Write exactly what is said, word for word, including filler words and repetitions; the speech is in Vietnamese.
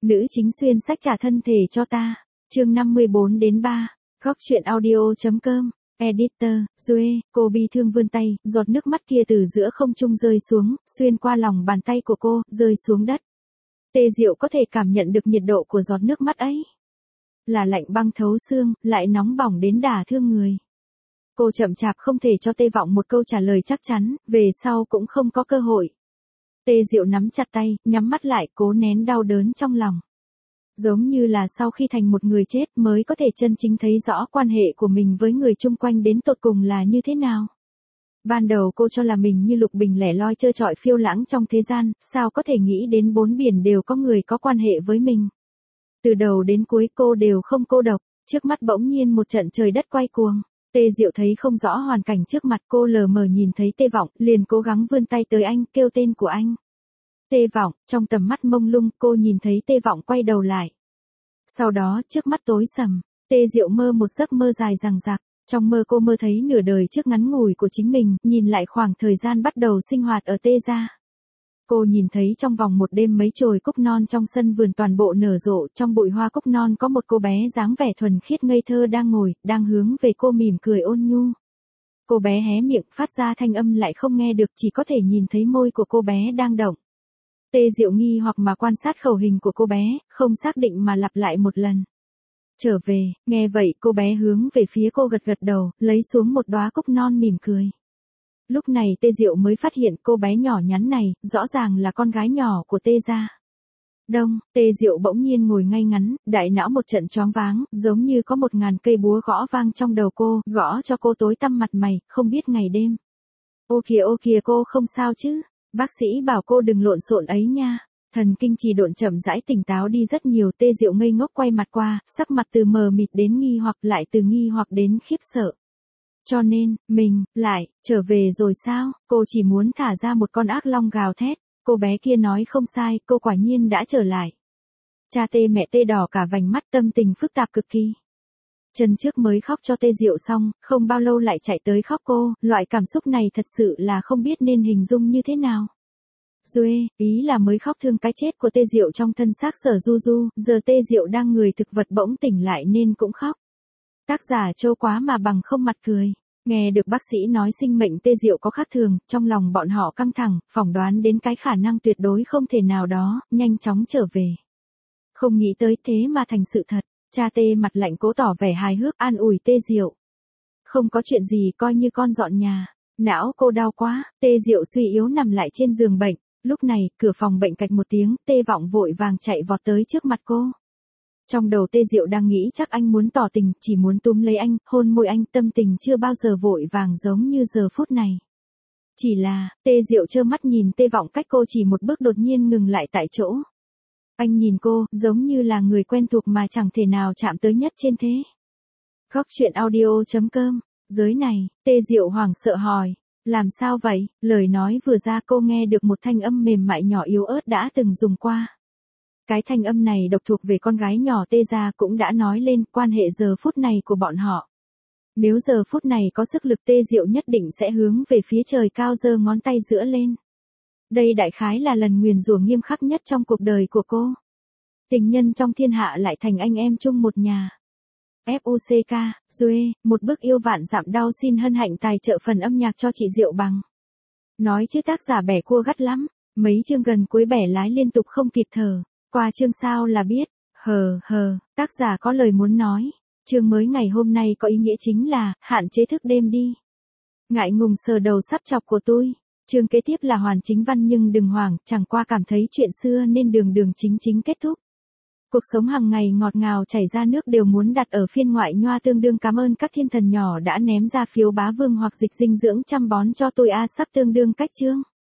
Nữ chính xuyên sách trả thân thể cho ta. Chương năm mươi bốn đến ba. Góc truyện audio.com. Editor, Duê, cô bi thương vươn tay, giọt nước mắt kia từ giữa không trung rơi xuống, xuyên qua lòng bàn tay của cô, rơi xuống đất. Tê Diệu có thể cảm nhận được nhiệt độ của giọt nước mắt ấy. Là lạnh băng thấu xương, lại nóng bỏng đến đả thương người. Cô chậm chạp không thể cho Tê Vọng một câu trả lời chắc chắn, về sau cũng không có cơ hội. Tê Diệu nắm chặt tay, nhắm mắt lại, cố nén đau đớn trong lòng. Giống như là sau khi thành một người chết mới có thể chân chính thấy rõ quan hệ của mình với người chung quanh đến tột cùng là như thế nào. Ban đầu cô cho là mình như lục bình lẻ loi trơ trọi phiêu lãng trong thế gian, sao có thể nghĩ đến bốn biển đều có người có quan hệ với mình. Từ đầu đến cuối cô đều không cô độc, trước mắt bỗng nhiên một trận trời đất quay cuồng. Tê Diệu thấy không rõ hoàn cảnh trước mặt, cô lờ mờ nhìn thấy Tê Vọng, liền cố gắng vươn tay tới anh, kêu tên của anh. Tê Vọng, trong tầm mắt mông lung, cô nhìn thấy Tê Vọng quay đầu lại. Sau đó, trước mắt tối sầm, Tê Diệu mơ một giấc mơ dài dằng dặc. Trong mơ cô mơ thấy nửa đời trước ngắn ngủi của chính mình, nhìn lại khoảng thời gian bắt đầu sinh hoạt ở Tê gia. Cô nhìn thấy trong vòng một đêm mấy chồi cúc non trong sân vườn toàn bộ nở rộ, trong bụi hoa cúc non có một cô bé dáng vẻ thuần khiết ngây thơ đang ngồi, đang hướng về cô mỉm cười ôn nhu. Cô bé hé miệng phát ra thanh âm lại không nghe được, chỉ có thể nhìn thấy môi của cô bé đang động. Tê Diệu nghi hoặc mà quan sát khẩu hình của cô bé, không xác định mà lặp lại một lần. Trở về, nghe vậy cô bé hướng về phía cô gật gật đầu, lấy xuống một đóa cúc non mỉm cười. Lúc này Tê Diệu mới phát hiện cô bé nhỏ nhắn này, rõ ràng là con gái nhỏ của Tê gia. Đông, Tê Diệu bỗng nhiên ngồi ngay ngắn, đại não một trận choáng váng, giống như có một ngàn cây búa gõ vang trong đầu cô, gõ cho cô tối tăm mặt mày, không biết ngày đêm. Ô kìa ô kìa cô không sao chứ, bác sĩ bảo cô đừng lộn xộn ấy nha. Thần kinh trì độn chậm rãi tỉnh táo đi rất nhiều. Tê Diệu ngây ngốc quay mặt qua, sắc mặt từ mờ mịt đến nghi hoặc, lại từ nghi hoặc đến khiếp sợ. Cho nên, mình, lại, trở về rồi sao? Cô chỉ muốn thả ra một con ác long gào thét. Cô bé kia nói không sai, cô quả nhiên đã trở lại. Cha Tê mẹ Tê đỏ cả vành mắt, tâm tình phức tạp cực kỳ. Chân trước mới khóc cho Tê Diệu xong, không bao lâu lại chạy tới khóc cô, loại cảm xúc này thật sự là không biết nên hình dung như thế nào. Duê, ý là mới khóc thương cái chết của Tê Diệu trong thân xác Sở Du Du, giờ Tê Diệu đang người thực vật bỗng tỉnh lại nên cũng khóc. Tác giả trâu quá mà bằng không mặt cười. Nghe được bác sĩ nói sinh mệnh Tê Diệu có khác thường, trong lòng bọn họ căng thẳng, phỏng đoán đến cái khả năng tuyệt đối không thể nào đó, nhanh chóng trở về. Không nghĩ tới thế mà thành sự thật, cha Tê mặt lạnh cố tỏ vẻ hài hước an ủi Tê Diệu. Không có chuyện gì, coi như con dọn nhà. Não cô đau quá, Tê Diệu suy yếu nằm lại trên giường bệnh. Lúc này, cửa phòng bệnh cạch một tiếng, Tê Vọng vội vàng chạy vọt tới trước mặt cô. Trong đầu Tê Diệu đang nghĩ chắc anh muốn tỏ tình, chỉ muốn túm lấy anh, hôn môi anh, tâm tình chưa bao giờ vội vàng giống như giờ phút này. Chỉ là, Tê Diệu trơ mắt nhìn Tê Vọng cách cô chỉ một bước đột nhiên ngừng lại tại chỗ. Anh nhìn cô, giống như là người quen thuộc mà chẳng thể nào chạm tới nhất trên thế. Góc truyện audio.com, giới này, Tê Diệu hoảng sợ hỏi. Làm sao vậy? Lời nói vừa ra cô nghe được một thanh âm mềm mại nhỏ yếu ớt đã từng dùng qua. Cái thanh âm này độc thuộc về con gái nhỏ Tê gia cũng đã nói lên quan hệ giờ phút này của bọn họ. Nếu giờ phút này có sức lực Tê Diệu nhất định sẽ hướng về phía trời cao giơ ngón tay giữa lên. Đây đại khái là lần nguyền rủa nghiêm khắc nhất trong cuộc đời của cô. Tình nhân trong thiên hạ lại thành anh em chung một nhà. ép u xê ca, Duê, một bước yêu vạn dặm đau xin hân hạnh tài trợ phần âm nhạc cho chị Diệu Bằng. Nói chứ tác giả bẻ cua gắt lắm, mấy chương gần cuối bẻ lái liên tục không kịp thở, qua chương sau là biết, hờ hờ, tác giả có lời muốn nói, chương mới ngày hôm nay có ý nghĩa chính là, hạn chế thức đêm đi. Ngại ngùng sờ đầu sắp chọc của tôi, chương kế tiếp là hoàn chính văn nhưng đừng hoảng, chẳng qua cảm thấy chuyện xưa nên đường đường chính chính kết thúc. Cuộc sống hàng ngày ngọt ngào chảy ra nước đều muốn đặt ở phiên ngoại nhoa tương đương cảm ơn các thiên thần nhỏ đã ném ra phiếu bá vương hoặc dịch dinh dưỡng chăm bón cho tôi a sắp tương đương cách chương.